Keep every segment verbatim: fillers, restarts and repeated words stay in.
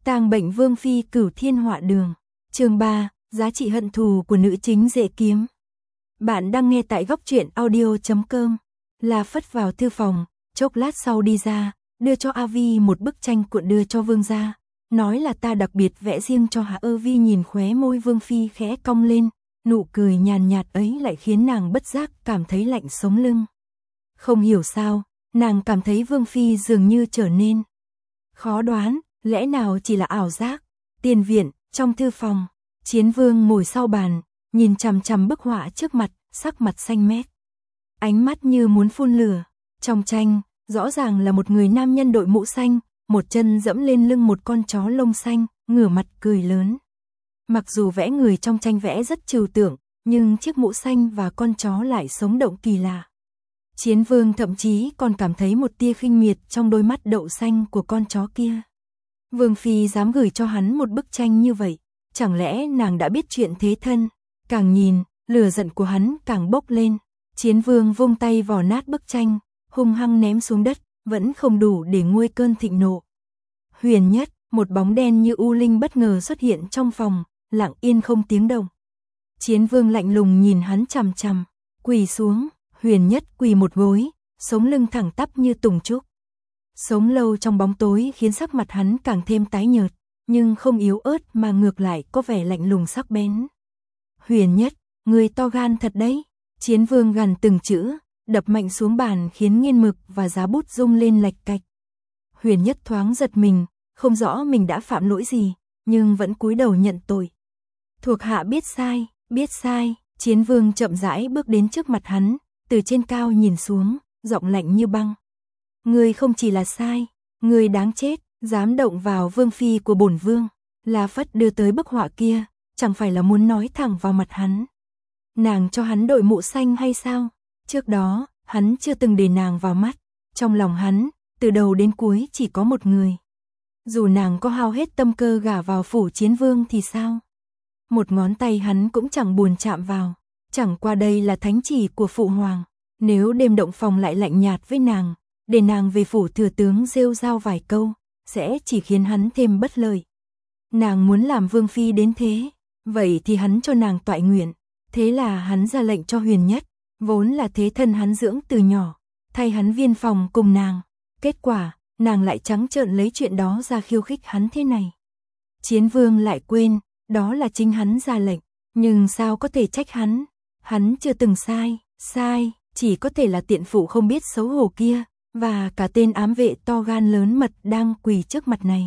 Tang bệnh Vương phi Cửu Thiên Họa Đường. Chương ba, giá trị hận thù của nữ chính dễ kiếm. Bạn đang nghe tại góc truyện audio chấm com. La Phất vào thư phòng, chốc lát sau đi ra, đưa cho A Vi một bức tranh cuộn đưa cho Vương gia, nói là ta đặc biệt vẽ riêng cho Hạ Ơ Vi. Nhìn khóe môi Vương phi khẽ cong lên, nụ cười nhàn nhạt ấy lại khiến nàng bất giác cảm thấy lạnh sống lưng. Không hiểu sao, nàng cảm thấy Vương phi dường như trở nên khó đoán, lẽ nào chỉ là ảo giác. Tiền viện, trong thư phòng, Chiến Vương ngồi sau bàn, nhìn chằm chằm bức họa trước mặt, sắc mặt xanh mét, ánh mắt như muốn phun lửa. Trong tranh, rõ ràng là một người nam nhân đội mũ xanh, một chân dẫm lên lưng một con chó lông xanh, ngửa mặt cười lớn. Mặc dù vẽ người trong tranh vẽ rất trừu tượng, nhưng chiếc mũ xanh và con chó lại sống động kỳ lạ. Chiến Vương thậm chí còn cảm thấy một tia khinh miệt trong đôi mắt đậu xanh của con chó kia. Vương phi dám gửi cho hắn một bức tranh như vậy, chẳng lẽ nàng đã biết chuyện thế thân? Càng nhìn, lửa giận của hắn càng bốc lên. Chiến Vương vung tay vò nát bức tranh, hung hăng ném xuống đất, vẫn không đủ để nguôi cơn thịnh nộ. Huyền Nhất, một bóng đen như u linh bất ngờ xuất hiện trong phòng, lặng yên không tiếng động. Chiến Vương lạnh lùng nhìn hắn chằm chằm, quỳ xuống. Huyền Nhất quỳ một gối, sống lưng thẳng tắp như tùng trúc. Sống lâu trong bóng tối khiến sắc mặt hắn càng thêm tái nhợt, nhưng không yếu ớt mà ngược lại có vẻ lạnh lùng sắc bén. Huyền Nhất, người to gan thật đấy. Chiến Vương gằn từng chữ, đập mạnh xuống bàn khiến nghiên mực và giá bút rung lên lạch cạch. Huyền Nhất thoáng giật mình, không rõ mình đã phạm lỗi gì, nhưng vẫn cúi đầu nhận tội. Thuộc hạ biết sai, biết sai. Chiến Vương chậm rãi bước đến trước mặt hắn, từ trên cao nhìn xuống, giọng lạnh như băng. Ngươi không chỉ là sai, ngươi đáng chết, dám động vào vương phi của bổn vương. La Phất đưa tới bức họa kia, chẳng phải là muốn nói thẳng vào mặt hắn. Nàng cho hắn đội mũ xanh hay sao? Trước đó, hắn chưa từng để nàng vào mắt. Trong lòng hắn, từ đầu đến cuối chỉ có một người. Dù nàng có hao hết tâm cơ gả vào phủ Chiến Vương thì sao? Một ngón tay hắn cũng chẳng buồn chạm vào. Chẳng qua đây là thánh chỉ của phụ hoàng. Nếu đêm động phòng lại lạnh nhạt với nàng, để nàng về phủ thừa tướng rêu rao vài câu, sẽ chỉ khiến hắn thêm bất lợi. Nàng muốn làm vương phi đến thế, vậy thì hắn cho nàng toại nguyện. Thế là hắn ra lệnh cho Huyền Nhất, vốn là thế thân hắn dưỡng từ nhỏ, thay hắn viên phòng cùng nàng. Kết quả, nàng lại trắng trợn lấy chuyện đó ra khiêu khích hắn thế này. Chiến Vương lại quên, đó là chính hắn ra lệnh, nhưng sao có thể trách hắn? Hắn chưa từng sai, sai, chỉ có thể là tiện phụ không biết xấu hổ kia, và cả tên ám vệ to gan lớn mật đang quỳ trước mặt này.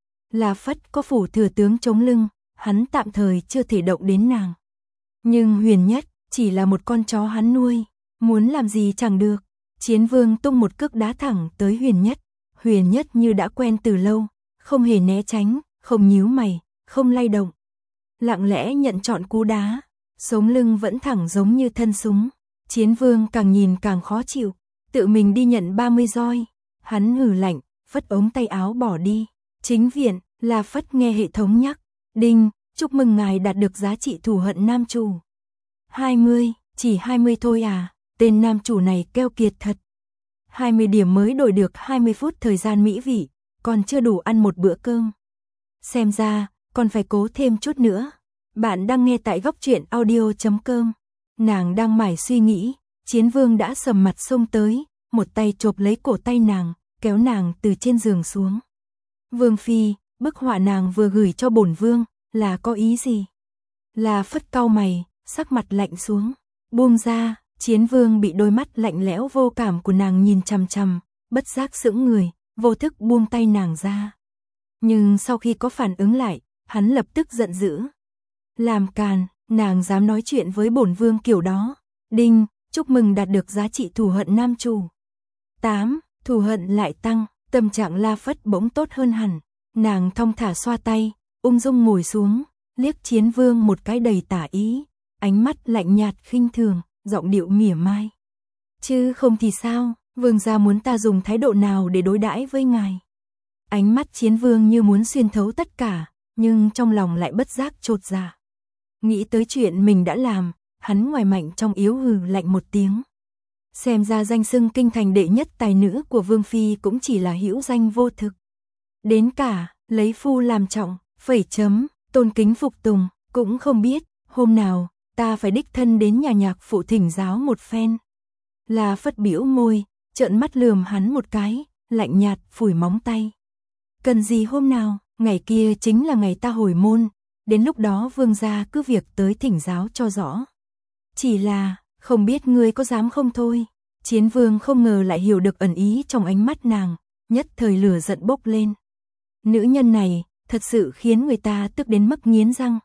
La Phất có phủ thừa tướng chống lưng, hắn tạm thời chưa thể động đến nàng. Nhưng Huyền Nhất chỉ là một con chó hắn nuôi, muốn làm gì chẳng được. Chiến Vương tung một cước đá thẳng tới Huyền Nhất. Huyền Nhất như đã quen từ lâu, không hề né tránh, không nhíu mày, không lay động. Lặng lẽ nhận trọn cú đá, sống lưng vẫn thẳng giống như thân súng. Chiến Vương càng nhìn càng khó chịu, tự mình đi nhận ba mươi roi. Hắn hừ lạnh, phất ống tay áo bỏ đi. Chính viện, La Phất nghe hệ thống nhắc. Đinh, chúc mừng ngài đạt được giá trị thù hận nam chủ. hai mươi, chỉ hai mươi thôi à, tên nam chủ này keo kiệt thật. hai mươi điểm mới đổi được hai mươi phút thời gian mỹ vị, còn chưa đủ ăn một bữa cơm. Xem ra, còn phải cố thêm chút nữa. Bạn đang nghe tại góc truyện audio chấm com. Nàng đang mải suy nghĩ, Chiến Vương đã sầm mặt xông tới, một tay chộp lấy cổ tay nàng, kéo nàng từ trên giường xuống. Vương phi, bức họa nàng vừa gửi cho bổn vương, là có ý gì? La Phất cau mày, sắc mặt lạnh xuống, buông ra. Chiến Vương bị đôi mắt lạnh lẽo vô cảm của nàng nhìn chằm chằm, bất giác sững người, vô thức buông tay nàng ra. Nhưng sau khi có phản ứng lại, hắn lập tức giận dữ. Làm càn, nàng dám nói chuyện với bổn vương kiểu đó. Đinh, chúc mừng đạt được giá trị thù hận nam chủ. tám, thù hận lại tăng, tâm trạng La Phất bỗng tốt hơn hẳn. Nàng thong thả xoa tay, ung dung ngồi xuống, liếc Chiến Vương một cái đầy tả ý, ánh mắt lạnh nhạt khinh thường, giọng điệu mỉa mai. Chứ không thì sao, vương gia muốn ta dùng thái độ nào để đối đãi với ngài? Ánh mắt Chiến Vương như muốn xuyên thấu tất cả, nhưng trong lòng lại bất giác chột dạ. Nghĩ tới chuyện mình đã làm, hắn ngoài mạnh trong yếu hừ lạnh một tiếng. Xem ra danh xưng kinh thành đệ nhất tài nữ của Vương phi cũng chỉ là hữu danh vô thực. Đến cả, lấy phu làm trọng, phẩy chấm, tôn kính phục tùng, cũng không biết, hôm nào, ta phải đích thân đến nhà nhạc phụ thỉnh giáo một phen. La Phất bĩu môi, trợn mắt lườm hắn một cái, lạnh nhạt phủi móng tay. Cần gì hôm nào, ngày kia chính là ngày ta hồi môn, đến lúc đó vương gia cứ việc tới thỉnh giáo cho rõ. Chỉ là, không biết ngươi có dám không thôi. Chiến vương không ngờ lại hiểu được ẩn ý trong ánh mắt nàng, nhất thời lửa giận bốc lên. Nữ nhân này, thật sự khiến người ta tức đến mức nghiến răng.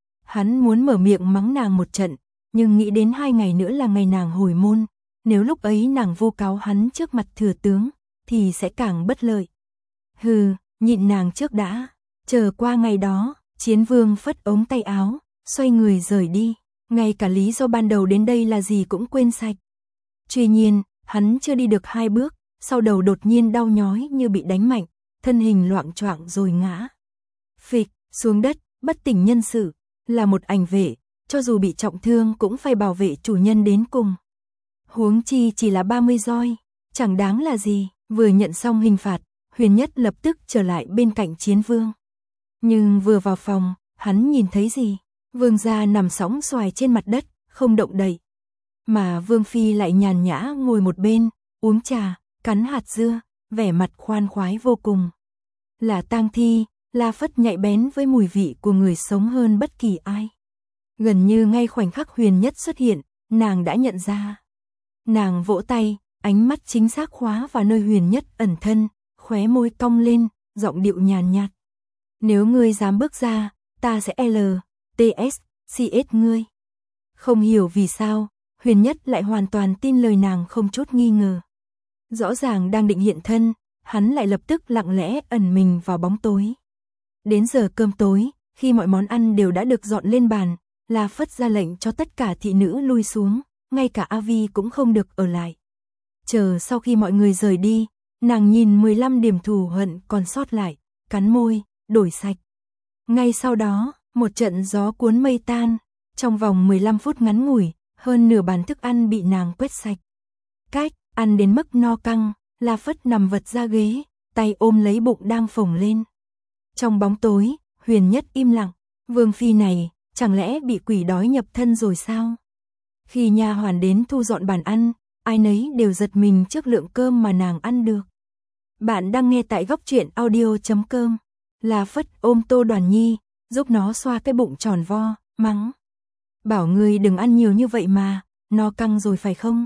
Hắn muốn mở miệng mắng nàng một trận, nhưng nghĩ đến hai ngày nữa là ngày nàng hồi môn, nếu lúc ấy nàng vu cáo hắn trước mặt thừa tướng, thì sẽ càng bất lợi. Hừ, nhịn nàng trước đã, chờ qua ngày đó, chiến vương phất ống tay áo, xoay người rời đi, ngay cả lý do ban đầu đến đây là gì cũng quên sạch. Tuy nhiên, hắn chưa đi được hai bước, sau đầu đột nhiên đau nhói như bị đánh mạnh, thân hình loạng choạng rồi ngã. Phịch, xuống đất, bất tỉnh nhân sự, là một ảnh vệ, cho dù bị trọng thương cũng phải bảo vệ chủ nhân đến cùng. Huống chi chỉ là ba mươi roi, chẳng đáng là gì, vừa nhận xong hình phạt, Huyền Nhất lập tức trở lại bên cạnh chiến vương. Nhưng vừa vào phòng, hắn nhìn thấy gì? Vương gia nằm sõng xoài trên mặt đất, không động đậy. Mà Vương Phi lại nhàn nhã ngồi một bên, uống trà, cắn hạt dưa, vẻ mặt khoan khoái vô cùng. Là tang thi, La Phất nhạy bén với mùi vị của người sống hơn bất kỳ ai. Gần như ngay khoảnh khắc Huyền Nhất xuất hiện, nàng đã nhận ra. Nàng vỗ tay, ánh mắt chính xác khóa vào nơi Huyền Nhất ẩn thân, khóe môi cong lên, giọng điệu nhàn nhạt. Nếu ngươi dám bước ra, ta sẽ L, T S, C S ngươi. Không hiểu vì sao, Huyền Nhất lại hoàn toàn tin lời nàng không chút nghi ngờ. Rõ ràng đang định hiện thân, hắn lại lập tức lặng lẽ ẩn mình vào bóng tối. Đến giờ cơm tối, khi mọi món ăn đều đã được dọn lên bàn, La Phất ra lệnh cho tất cả thị nữ lui xuống, ngay cả A Vi cũng không được ở lại. Chờ sau khi mọi người rời đi, nàng nhìn mười lăm điểm thù hận còn sót lại, cắn môi, đổi sạch. Ngay sau đó, một trận gió cuốn mây tan, trong vòng mười lăm phút ngắn ngủi, hơn nửa bàn thức ăn bị nàng quét sạch. Cách, ăn đến mức no căng, La Phất nằm vật ra ghế, tay ôm lấy bụng đang phồng lên. Trong bóng tối, Huyền Nhất im lặng, Vương Phi này, chẳng lẽ bị quỷ đói nhập thân rồi sao? Khi nha hoàn đến thu dọn bàn ăn, ai nấy đều giật mình trước lượng cơm mà nàng ăn được. Bạn đang nghe tại góc truyện audio chấm com. La Phất ôm Tô Đoàn Nhi, giúp nó xoa cái bụng tròn vo, mắng. Bảo ngươi đừng ăn nhiều như vậy mà, no căng rồi phải không?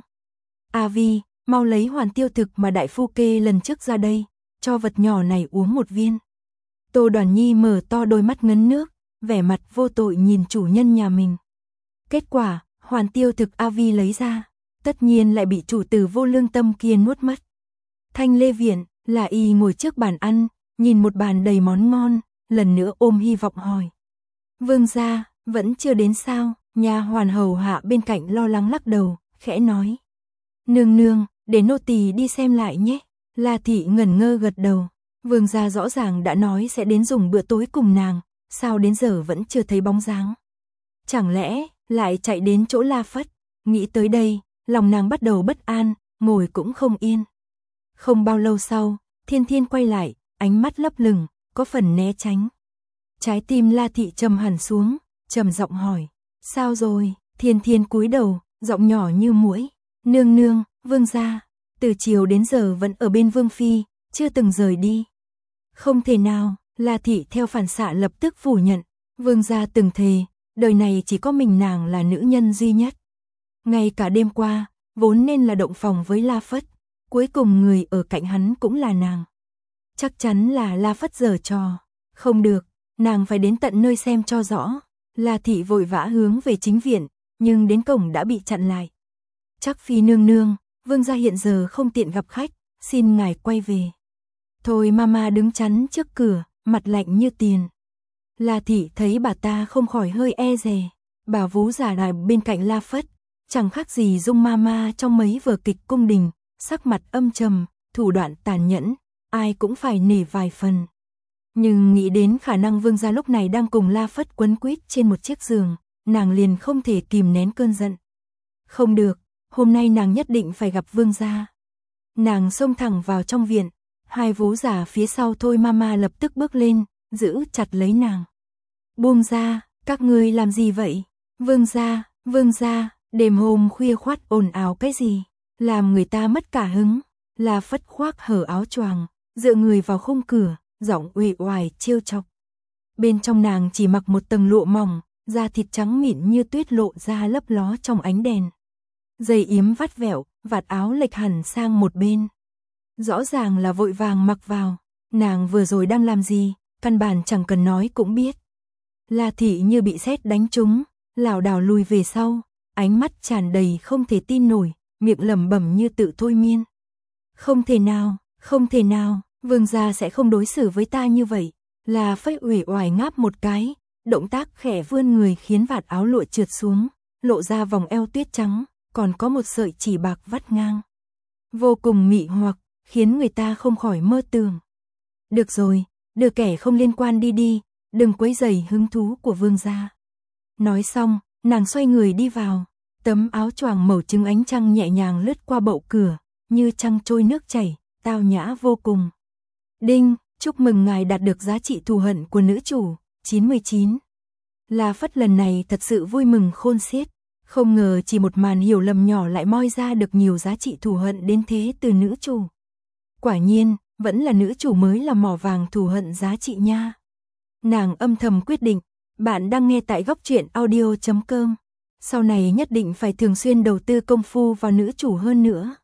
A Vi, mau lấy hoàn tiêu thực mà đại phu kê lần trước ra đây, cho vật nhỏ này uống một viên. Tô Đoàn Nhi mở to đôi mắt ngấn nước, vẻ mặt vô tội nhìn chủ nhân nhà mình. Kết quả, hoàn tiêu thực A Vi lấy ra, tất nhiên lại bị chủ tử vô lương tâm kia nuốt mất. Thanh Lê Viện, là y ngồi trước bàn ăn, nhìn một bàn đầy món ngon, lần nữa ôm hy vọng hỏi. Vương gia, vẫn chưa đến sao? Nha hoàn hầu hạ bên cạnh lo lắng lắc đầu, khẽ nói. Nương nương, để nô tỳ đi xem lại nhé. La thị ngẩn ngơ gật đầu. Vương gia rõ ràng đã nói sẽ đến dùng bữa tối cùng nàng, sao đến giờ vẫn chưa thấy bóng dáng. Chẳng lẽ, lại chạy đến chỗ La Phất. Nghĩ tới đây, lòng nàng bắt đầu bất an, ngồi cũng không yên. Không bao lâu sau, Thiên Thiên quay lại, ánh mắt lấp lửng, có phần né tránh. Trái tim La thị trầm hẳn xuống, trầm giọng hỏi. Sao rồi? Thiên Thiên cúi đầu, giọng nhỏ như muỗi. Nương nương, vương gia, từ chiều đến giờ vẫn ở bên Vương Phi, chưa từng rời đi. Không thể nào, La thị theo phản xạ lập tức phủ nhận. Vương gia từng thề, đời này chỉ có mình nàng là nữ nhân duy nhất. Ngay cả đêm qua, vốn nên là động phòng với La Phất, cuối cùng người ở cạnh hắn cũng là nàng. Chắc chắn là La Phất giở trò. Không được, nàng phải đến tận nơi xem cho rõ. La thị vội vã hướng về chính viện, nhưng đến cổng đã bị chặn lại. Chắc Phi nương nương, vương gia hiện giờ không tiện gặp khách, xin ngài quay về. Thôi mama đứng chắn trước cửa, mặt lạnh như tiền. La thị thấy bà ta không khỏi hơi e dè. Bà vú giả đài bên cạnh La Phất, chẳng khác gì Dung mama trong mấy vở kịch cung đình, sắc mặt âm trầm, thủ đoạn tàn nhẫn, ai cũng phải nể vài phần. Nhưng nghĩ đến khả năng vương gia lúc này đang cùng La Phất quấn quýt trên một chiếc giường, nàng liền không thể kìm nén cơn giận. Không được, hôm nay nàng nhất định phải gặp vương gia. Nàng xông thẳng vào trong viện, Hai vú già phía sau Thôi Mama lập tức bước lên, giữ chặt lấy nàng. Buông ra, các ngươi làm gì vậy? Vương gia, vương gia, đêm hôm khuya khoắt ồn ào cái gì? Làm người ta mất cả hứng. La Phất khoác hở áo choàng, dựa người vào khung cửa, giọng uể oải trêu chọc. Bên trong nàng chỉ mặc một tầng lụa mỏng, da thịt trắng mịn như tuyết lộ ra lấp ló trong ánh đèn. Giày yếm vắt vẹo, vạt áo lệch hẳn sang một bên. Rõ ràng là vội vàng mặc vào, nàng vừa rồi đang làm gì, căn bản chẳng cần nói cũng biết. La Thị như bị sét đánh trúng, lảo đảo lùi về sau, ánh mắt tràn đầy không thể tin nổi, miệng lẩm bẩm như tự thôi miên. Không thể nào, không thể nào, vương gia sẽ không đối xử với ta như vậy. La Phất uể oải ngáp một cái, động tác khẽ vươn người khiến vạt áo lụa trượt xuống, lộ ra vòng eo tuyết trắng, còn có một sợi chỉ bạc vắt ngang. Vô cùng mị hoặc, khiến người ta không khỏi mơ tưởng. Được rồi, đưa kẻ không liên quan đi đi, đừng quấy rầy hứng thú của vương gia. Nói xong, nàng xoay người đi vào, tấm áo choàng màu trứng ánh trăng nhẹ nhàng lướt qua bậu cửa, như trăng trôi nước chảy, tao nhã vô cùng. Đinh, chúc mừng ngài đạt được giá trị thù hận của nữ chủ, chín mươi chín. La Phất lần này thật sự vui mừng khôn xiết, không ngờ chỉ một màn hiểu lầm nhỏ lại moi ra được nhiều giá trị thù hận đến thế từ nữ chủ. Quả nhiên, vẫn là nữ chủ mới là mỏ vàng thù hận giá trị nha. Nàng âm thầm quyết định, bạn đang nghe tại góc truyện audio chấm com. Sau này nhất định phải thường xuyên đầu tư công phu vào nữ chủ hơn nữa.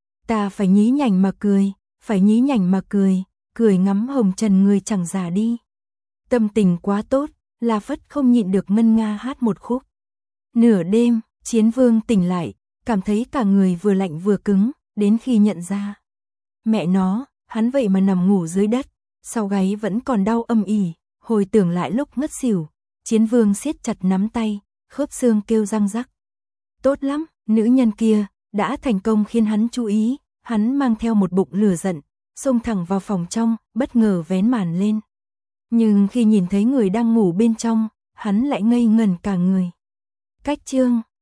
Ta phải nhí nhảnh mà cười, phải nhí nhảnh mà cười, cười ngắm hồng trần người chẳng già đi. Tâm tình quá tốt, La Phất không nhịn được ngân nga hát một khúc. Nửa đêm, Chiến Vương tỉnh lại, cảm thấy cả người vừa lạnh vừa cứng, đến khi nhận ra. Mẹ nó, hắn vậy mà nằm ngủ dưới đất, sau gáy vẫn còn đau âm ỉ, hồi tưởng lại lúc ngất xỉu, Chiến Vương siết chặt nắm tay, khớp xương kêu răng rắc. Tốt lắm, nữ nhân kia, đã thành công khiến hắn chú ý, hắn mang theo một bụng lửa giận, xông thẳng vào phòng trong, bất ngờ vén màn lên. Nhưng khi nhìn thấy người đang ngủ bên trong, hắn lại ngây ngẩn cả người. Cách chương